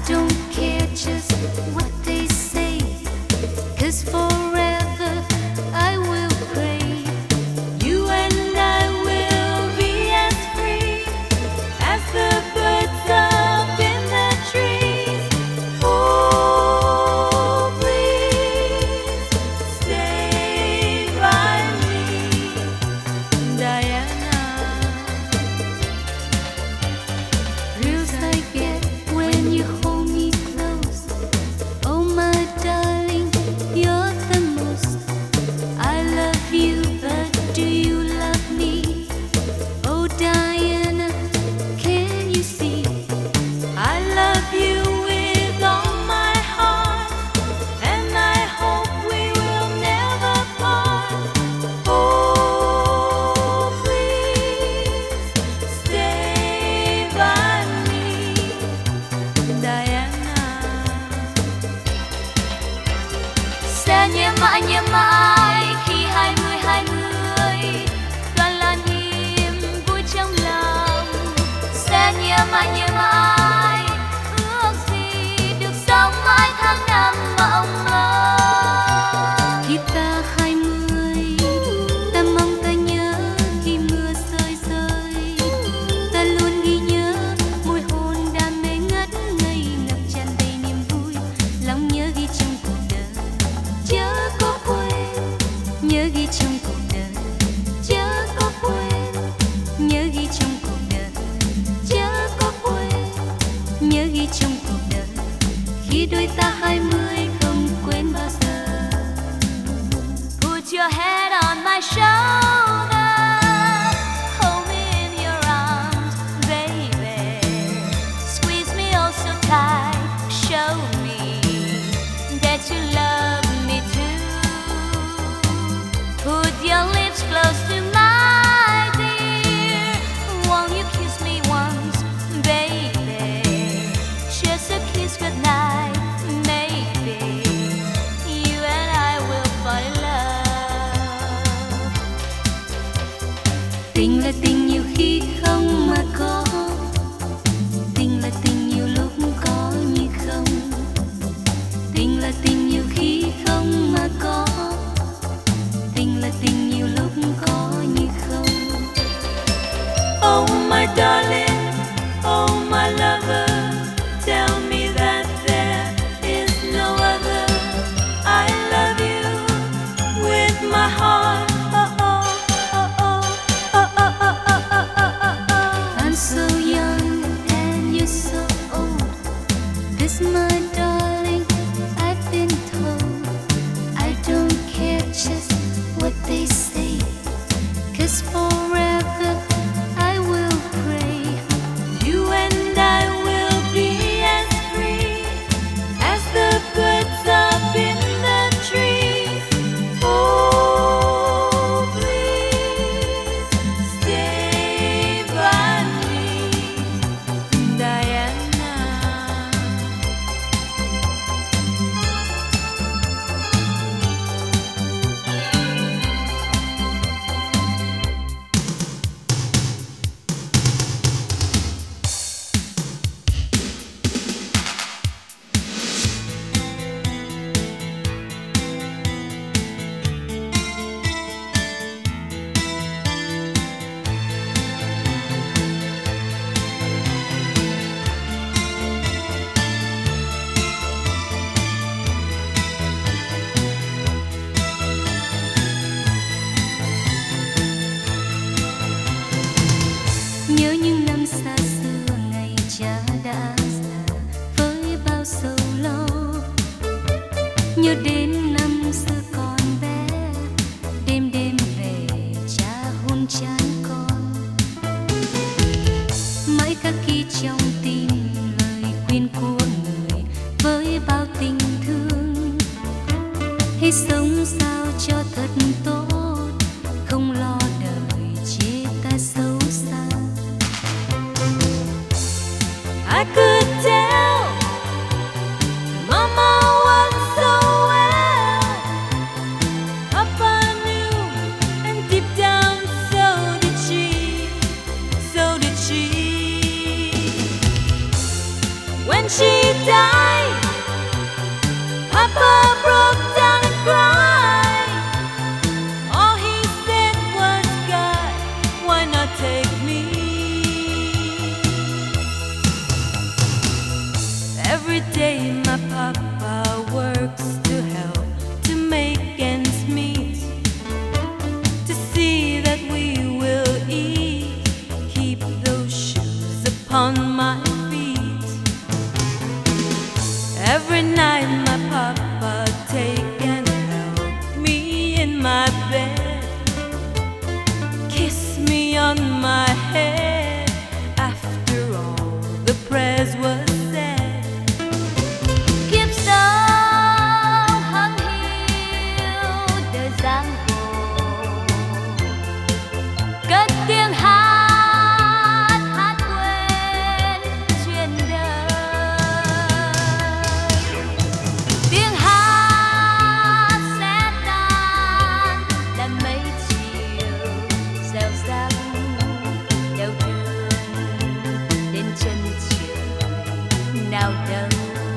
don't care just what they say, 'cause forever I will pray. You and I will be as free as the birds up in the trees. Oh, please stay by me, Diana. Thrills I get when you hold me close. Oh my darling, you're the most. I love you, but do you love me? Oh Diana, can you see? I love you with all my heart, and I hope we will never part. Oh, please stay by me, Diana. Sẽ nhớ mãi khi 2020 đoàn lan hiếm vui trong lòng. Sẽ nhớ mãi ước gì được sống mãi tháng năm mộng mơ. Khi ta 20, ta mong ta nhớ khi mưa rơi rơi. Ta luôn ghi nhớ mùi hôn đam mê ngất ngây, ngập tràn đầy niềm vui. Lòng nhớ ghi trong cuộc đời, chớ có quên. Nhớ ghi trong cuộc đời, chớ có quên. Nhớ ghi trong cuộc đời, chớ có quên. Nhớ ghi trong cuộc đời, khi đôi ta 20 không quên bao giờ. Put your head on my shoulder, hold me in your arms, baby. Squeeze me oh so tight, show me that you love me too. Put your lips close to my dear, won't you kiss me once, baby? Just a kiss goodnight, maybe you and I will fall in love. Tình là tình nhiều khi không mà có, tình là tình nhiều lúc có như không. Tình là tình nhiều khi không mà có, tình là tình nhiều lúc có như không. Oh my darling, oh my lover, tell me that there is no other. I love you with my heart. Oh, oh, oh, oh, oh, oh, oh, oh, oh, oh, oh. I'm so young and you're so old. This my darling, I've been told. I don't care just what they say, 'cause forever I will pray. You and I will be as free as the birds up in the trees. Oh, please stay by me, Diana. Nhớ những năm xa xưa, ngày cha đã già với bao sầu lo. Nhớ đến năm xưa còn bé, đêm đêm về cha hôn chán con. Mãi khắc ghi trong tim lời khuyên của người với bao tình thương. Hãy sống sao cho thật tốt, không lo đời chê ta xấu xa. I could tell Mama once so well. Papa knew, and deep down so did she, so did she. When she die. Papa broke down and cried. All he said was, God, why not take me? Every day my papa works to help to make ends meet, to see that we will eat, keep those shoes upon my feet. Every night my papa take and help me in my bed, kiss me on my head after all the prayers were said. Kiếp sống hằng hiu đời giang hồ, cất tiếng hát hát quên chuyện đời. Tiếng hát sẽ tan là mấy chiều dẻo dai đau thương đến chân trời nào đâu.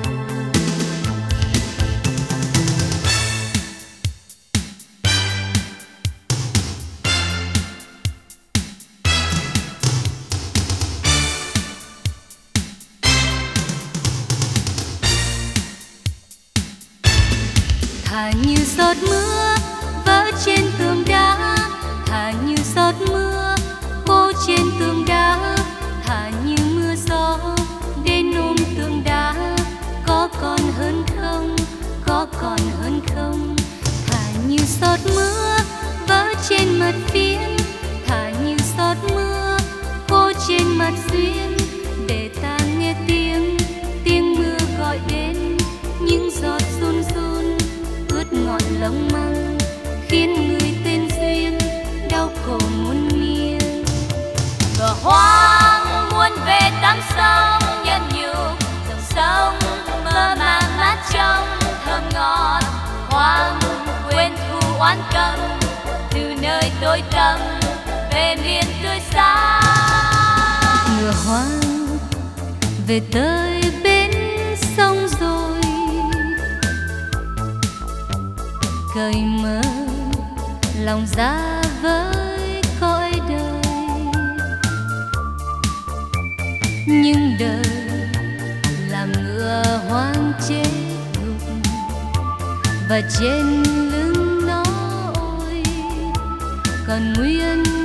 Thả như giọt mưa vỡ trên tường đá, thả như giọt mưa khô trên tường đá, thả như mưa gió đến ôm tường đá. Có còn hơn không, có còn hơn không? Thả như giọt mưa vỡ trên mặt phiến, thả như giọt mưa khô trên mặt duyên, để ta nghe tiếng mưa gọi đến. Những giọt run run ướt ngọn lông măng, khiến người tên duyên đau khổ muôn miên. Cờ hoang muốn về tắm sông nhân nhục, dòng sông mơ màng mát trong thơm ngọt. Hoang quên thù oán căm, từ nơi tối tăm về miền tươi sáng. Ngựa hoang về tới bến sông rồi, cởi mở lòng ra với cõi đời. Nhưng đời làm ngựa hoang chết gục, và trên lưng nó ôi còn nguyên